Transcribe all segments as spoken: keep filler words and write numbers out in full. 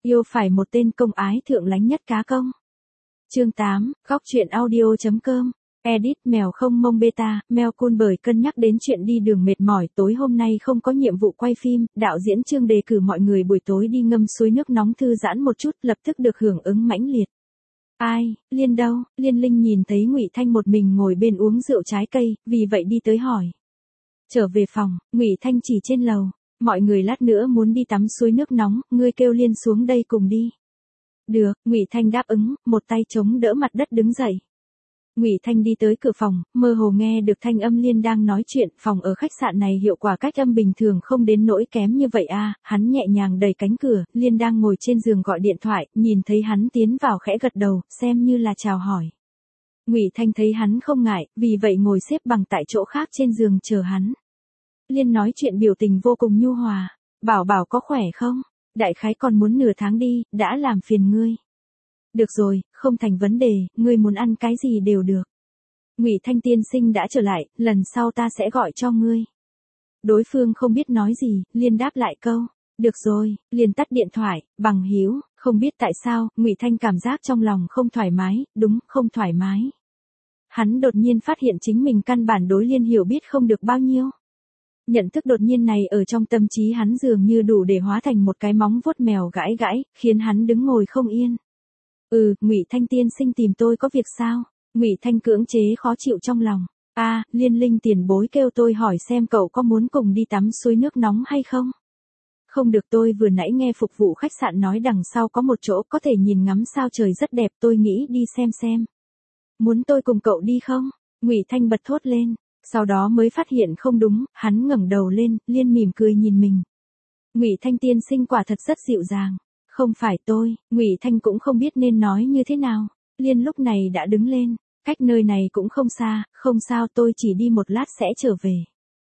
Yêu phải một tên công ái thượng lánh nhất cá công. Chương tám, góc truyện audio chấm com. Edit mèo không mông beta, mèo cun bởi cân nhắc đến chuyện đi đường mệt mỏi tối hôm nay không có nhiệm vụ quay phim, đạo diễn Trương đề cử mọi người buổi tối đi ngâm suối nước nóng thư giãn một chút, lập tức được hưởng ứng mãnh liệt. Ai, Liên đâu? Liên Linh nhìn thấy Ngụy Thanh một mình ngồi bên uống rượu trái cây, vì vậy đi tới hỏi. Trở về phòng, Ngụy Thanh chỉ trên lầu, mọi người lát nữa muốn đi tắm suối nước nóng, ngươi kêu Liên xuống đây cùng đi. Được, Ngụy Thanh đáp ứng, một tay chống đỡ mặt đất đứng dậy. Ngụy Thanh đi tới cửa phòng, mơ hồ nghe được thanh âm Liên đang nói chuyện, phòng ở khách sạn này hiệu quả cách âm bình thường không đến nỗi kém như vậy a. À, hắn nhẹ nhàng đẩy cánh cửa, Liên đang ngồi trên giường gọi điện thoại, nhìn thấy hắn tiến vào khẽ gật đầu, xem như là chào hỏi. Ngụy Thanh thấy hắn không ngại, vì vậy ngồi xếp bằng tại chỗ khác trên giường chờ hắn. Liên nói chuyện biểu tình vô cùng nhu hòa, bảo bảo có khỏe không? Đại khái còn muốn nửa tháng đi, đã làm phiền ngươi. Được rồi, không thành vấn đề, ngươi muốn ăn cái gì đều được. Ngụy Thanh tiên sinh đã trở lại, lần sau ta sẽ gọi cho ngươi. Đối phương không biết nói gì, Liên đáp lại câu, được rồi, liền tắt điện thoại, bằng hữu, không biết tại sao, Ngụy Thanh cảm giác trong lòng không thoải mái, đúng, không thoải mái. Hắn đột nhiên phát hiện chính mình căn bản đối Liên hiểu biết không được bao nhiêu. Nhận thức đột nhiên này ở trong tâm trí hắn dường như đủ để hóa thành một cái móng vuốt mèo gãi gãi, khiến hắn đứng ngồi không yên. Ừ, Ngụy Thanh tiên sinh tìm tôi có việc sao? Ngụy Thanh cưỡng chế khó chịu trong lòng. A, à, Liên Linh tiền bối kêu tôi hỏi xem cậu có muốn cùng đi tắm suối nước nóng hay không? Không được, tôi vừa nãy nghe phục vụ khách sạn nói đằng sau có một chỗ có thể nhìn ngắm sao trời rất đẹp, tôi nghĩ đi xem xem. Muốn tôi cùng cậu đi không? Ngụy Thanh bật thốt lên, sau đó mới phát hiện không đúng, hắn ngẩng đầu lên, Liên mỉm cười nhìn mình. Ngụy Thanh tiên sinh quả thật rất dịu dàng. Không phải tôi, Ngụy Thanh cũng không biết nên nói như thế nào. Liên lúc này đã đứng lên, cách nơi này cũng không xa, không sao tôi chỉ đi một lát sẽ trở về.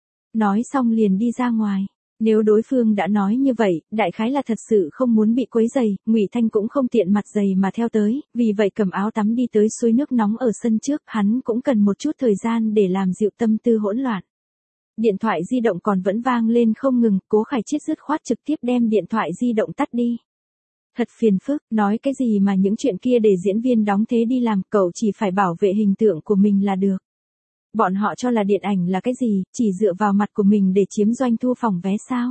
Nói xong liền đi ra ngoài. Nếu đối phương đã nói như vậy, đại khái là thật sự không muốn bị quấy rầy, Ngụy Thanh cũng không tiện mặt dày mà theo tới, vì vậy cầm áo tắm đi tới suối nước nóng ở sân trước, hắn cũng cần một chút thời gian để làm dịu tâm tư hỗn loạn. Điện thoại di động còn vẫn vang lên không ngừng, Cố Khải Chiết dứt khoát trực tiếp đem điện thoại di động tắt đi. Thật phiền phức, nói cái gì mà những chuyện kia để diễn viên đóng thế đi làm, cậu chỉ phải bảo vệ hình tượng của mình là được. Bọn họ cho là điện ảnh là cái gì, chỉ dựa vào mặt của mình để chiếm doanh thu phòng vé sao?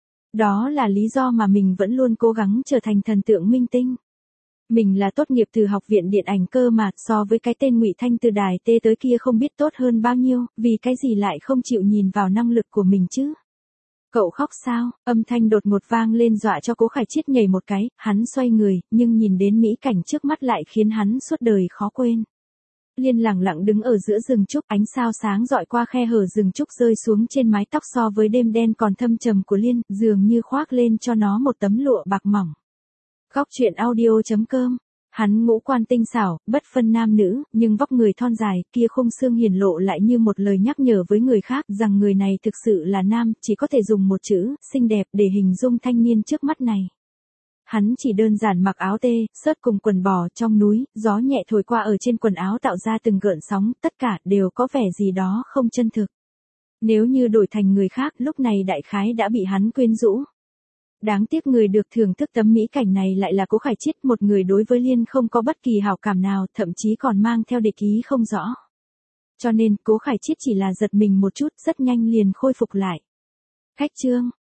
Đó là lý do mà mình vẫn luôn cố gắng trở thành thần tượng minh tinh. Mình là tốt nghiệp từ học viện điện ảnh cơ mà, so với cái tên Ngụy Thanh từ đài T tới kia không biết tốt hơn bao nhiêu, vì cái gì lại không chịu nhìn vào năng lực của mình chứ? Cậu khóc sao? Âm thanh đột ngột vang lên dọa cho Cố Khải Chiết nhảy một cái, hắn xoay người, nhưng nhìn đến mỹ cảnh trước mắt lại khiến hắn suốt đời khó quên. Liên lặng lặng đứng ở giữa rừng trúc, ánh sao sáng dọi qua khe hở rừng trúc rơi xuống trên mái tóc so với đêm đen còn thâm trầm của Liên, dường như khoác lên cho nó một tấm lụa bạc mỏng. Góc truyện audio chấm com. Hắn ngũ quan tinh xảo, bất phân nam nữ, nhưng vóc người thon dài, kia khung xương hiển lộ lại như một lời nhắc nhở với người khác rằng người này thực sự là nam, chỉ có thể dùng một chữ, xinh đẹp để hình dung thanh niên trước mắt này. Hắn chỉ đơn giản mặc áo tê, sớt cùng quần bò trong núi, gió nhẹ thổi qua ở trên quần áo tạo ra từng gợn sóng, tất cả đều có vẻ gì đó không chân thực. Nếu như đổi thành người khác, lúc này đại khái đã bị hắn quyến rũ. Đáng tiếc người được thưởng thức tấm mỹ cảnh này lại là Cố Khải Chiết, một người đối với Liên không có bất kỳ hảo cảm nào, thậm chí còn mang theo địch ý không rõ. Cho nên, Cố Khải Chiết chỉ là giật mình một chút, rất nhanh liền khôi phục lại. Cách chương